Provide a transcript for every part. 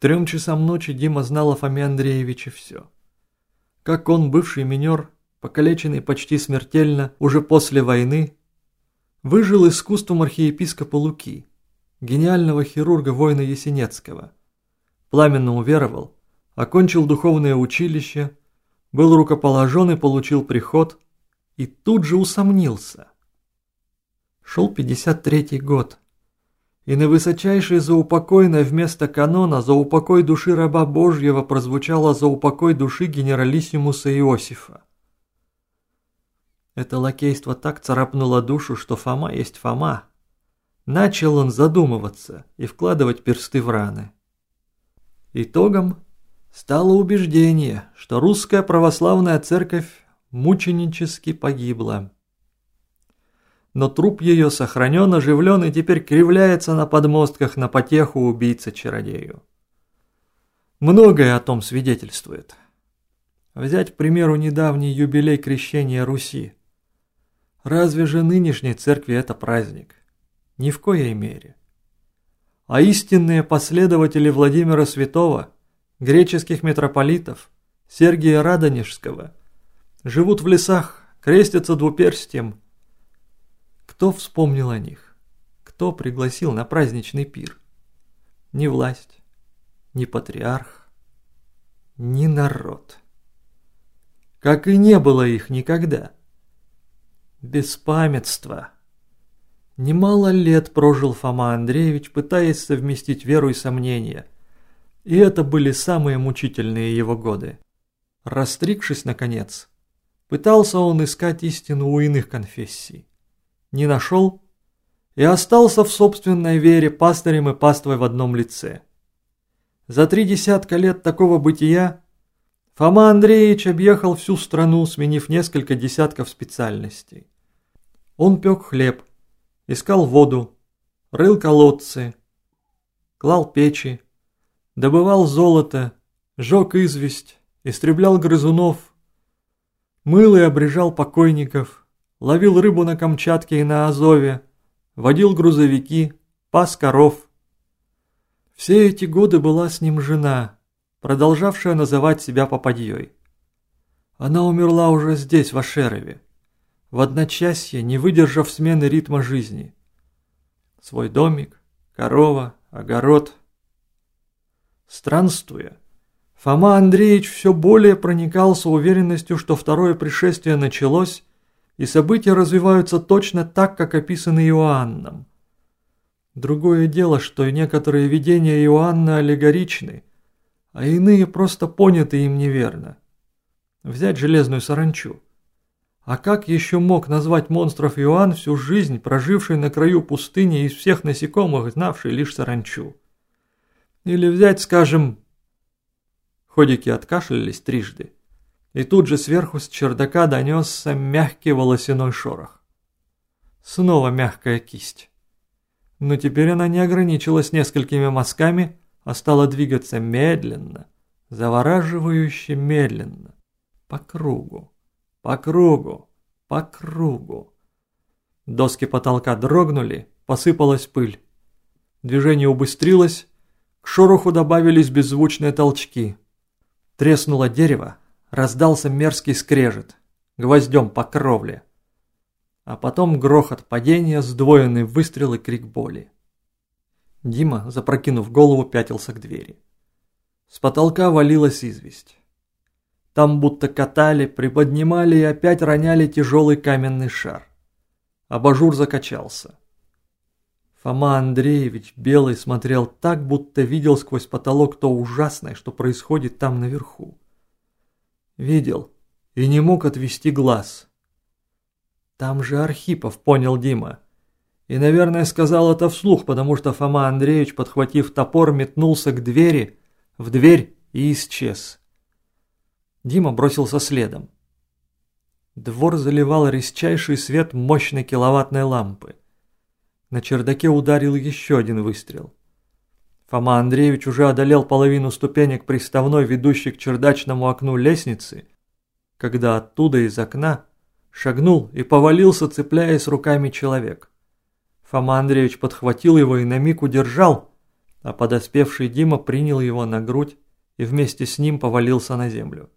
3 часам ночи Дима знал о Фоме Андреевиче все. Как он, бывший минер, покалеченный почти смертельно уже после войны, выжил искусством архиепископа Луки, гениального хирурга воина Есенецкого, пламенно уверовал, окончил духовное училище, был рукоположен и получил приход, и тут же усомнился. Шел 53-й год, и на высочайшей заупокойной вместо канона «За упокой души раба Божьего» прозвучало «За упокой души генералиссимуса Иосифа». Это лакейство так царапнуло душу, что Фома есть Фома. Начал он задумываться и вкладывать персты в раны. Итогом стало убеждение, что русская православная церковь мученически погибла. Но труп ее сохранен, оживлен и теперь кривляется на подмостках на потеху убийце-чародею. Многое о том свидетельствует. Взять, к примеру, недавний юбилей крещения Руси. Разве же нынешней церкви это праздник? Ни в коей мере. А истинные последователи Владимира Святого, греческих митрополитов, Сергия Радонежского, живут в лесах, крестятся двуперстием. Кто вспомнил о них? Кто пригласил на праздничный пир? Ни власть, ни патриарх, ни народ. Как и не было их никогда. Беспамятство. Немало лет прожил Фома Андреевич, пытаясь совместить веру и сомнения. И это были самые мучительные его годы. Растригшись, наконец, пытался он искать истину у иных конфессий. Не нашел и остался в собственной вере пастырем и паствой в одном лице. За 30 лет такого бытия Фома Андреевич объехал всю страну, сменив несколько десятков специальностей. Он пек хлеб, искал воду, рыл колодцы, клал печи, добывал золото, жег известь, истреблял грызунов, мыл и обрежал покойников, ловил рыбу на Камчатке и на Азове, водил грузовики, пас коров. Все эти годы была с ним жена, продолжавшая называть себя попадьей. Она умерла уже здесь, в Ашерове, в одночасье, не выдержав смены ритма жизни. Свой домик, корова, огород. Странствуя, Фома Андреевич все более проникался уверенностью, что второе пришествие началось, и события развиваются точно так, как описаны Иоанном. Другое дело, что некоторые видения Иоанна аллегоричны, а иные просто поняты им неверно. Взять железную саранчу. А как еще мог назвать монстров Иоанн, всю жизнь проживший на краю пустыни из всех насекомых, знавший лишь саранчу? Или взять, скажем... Ходики откашлялись трижды. И тут же сверху с чердака донесся мягкий волосяной шорох. Снова мягкая кисть. Но теперь она не ограничилась несколькими мазками, а стала двигаться медленно, завораживающе медленно, по кругу, по кругу, по кругу. Доски потолка дрогнули, посыпалась пыль. Движение убыстрилось, к шороху добавились беззвучные толчки. Треснуло дерево. Раздался мерзкий скрежет, гвоздем по кровле. А потом грохот падения, сдвоенный выстрел и крик боли. Дима, запрокинув голову, пятился к двери. С потолка валилась известь. Там будто катали, приподнимали и опять роняли тяжелый каменный шар. Абажур закачался. Фома Андреевич, белый, смотрел так, будто видел сквозь потолок то ужасное, что происходит там наверху. Видел и не мог отвести глаз. Там же Архипов, понял Дима. И, наверное, сказал это вслух, потому что Фома Андреевич, подхватив топор, метнулся к двери, в дверь и исчез. Дима бросился следом. Двор заливал резчайший свет мощной киловаттной лампы. На чердаке ударил еще один выстрел. Фома Андреевич уже одолел половину ступенек приставной, ведущей к чердачному окну лестницы, когда оттуда из окна шагнул и повалился, цепляясь руками человек. Фома Андреевич подхватил его и на миг удержал, а подоспевший Дима принял его на грудь и вместе с ним повалился на землю.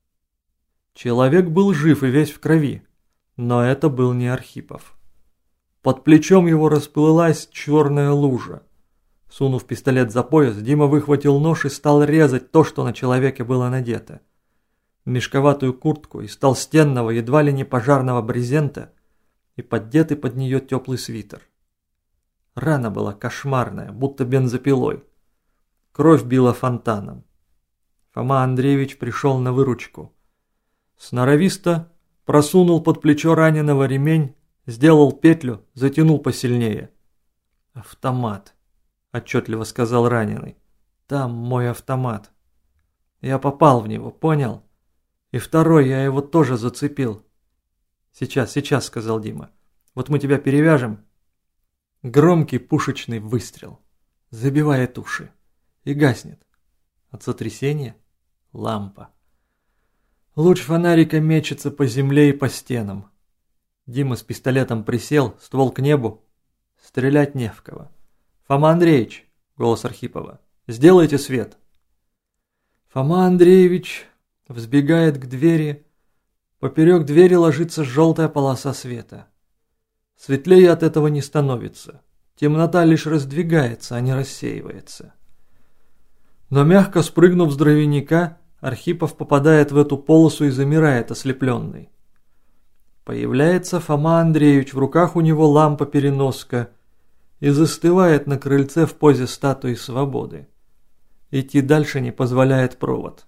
Человек был жив и весь в крови, но это был не Архипов. Под плечом его расплылась черная лужа. Сунув пистолет за пояс, Дима выхватил нож и стал резать то, что на человеке было надето. Мешковатую куртку из толстенного, едва ли не пожарного брезента и поддетый под нее теплый свитер. Рана была кошмарная, будто бензопилой. Кровь била фонтаном. Фома Андреевич пришел на выручку. Сноровисто просунул под плечо раненого ремень, сделал петлю, затянул посильнее. «Автомат», — отчетливо сказал раненый. «Там мой автомат. Я попал в него, понял? И второй я его тоже зацепил». «Сейчас», — сказал Дима. «Вот мы тебя перевяжем». Громкий пушечный выстрел. Забивает уши. И гаснет. От сотрясения лампа. Луч фонарика мечется по земле и по стенам. Дима с пистолетом присел, ствол к небу. Стрелять не в кого. «Фома Андреевич», — голос Архипова, — «сделайте свет». Фома Андреевич взбегает к двери. Поперек двери ложится желтая полоса света. Светлее от этого не становится. Темнота лишь раздвигается, а не рассеивается. Но мягко спрыгнув с дровяника, Архипов попадает в эту полосу и замирает ослепленный. Появляется Фома Андреевич, в руках у него лампа-переноска, и застывает на крыльце в позе статуи свободы. Идти дальше не позволяет провод.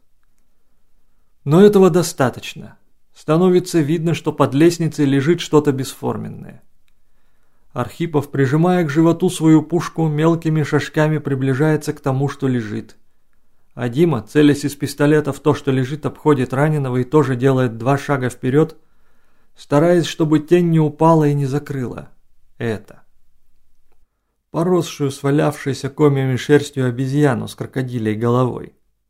Но этого достаточно. Становится видно, что под лестницей лежит что-то бесформенное. Архипов, прижимая к животу свою пушку, мелкими шажками приближается к тому, что лежит. А Дима, целясь из пистолета в то, что лежит, обходит раненого и тоже делает 2 шага вперед, стараясь, чтобы тень не упала и не закрыла это. Поросшую, свалявшуюся комьями шерстью обезьяну с крокодилей головой.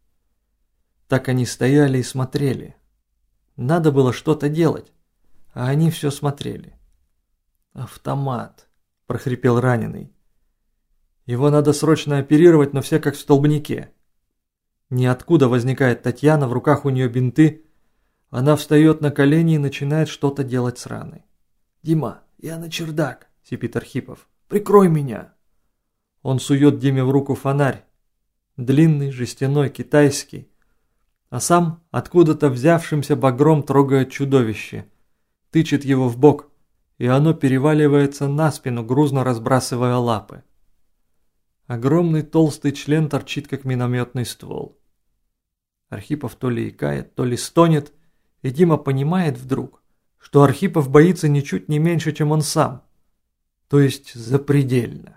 Так они стояли и смотрели. Надо было что-то делать, а они все смотрели. «Автомат», – прохрипел раненый. «Его надо срочно оперировать, но все как в столбнике». Ниоткуда возникает Татьяна, в руках у нее бинты. Она встает на колени и начинает что-то делать с раной. «Дима, я на чердак», – сипит Архипов. «Прикрой меня». Он сует Диме в руку фонарь. Длинный, жестяной, китайский. А сам откуда-то взявшимся багром трогает чудовище. Тычет его в бок, и оно переваливается на спину, грузно разбрасывая лапы. Огромный толстый член торчит, как минометный ствол. Архипов то ли икает, то ли стонет, и Дима понимает вдруг, что Архипов боится ничуть не меньше, чем он сам. То есть запредельно.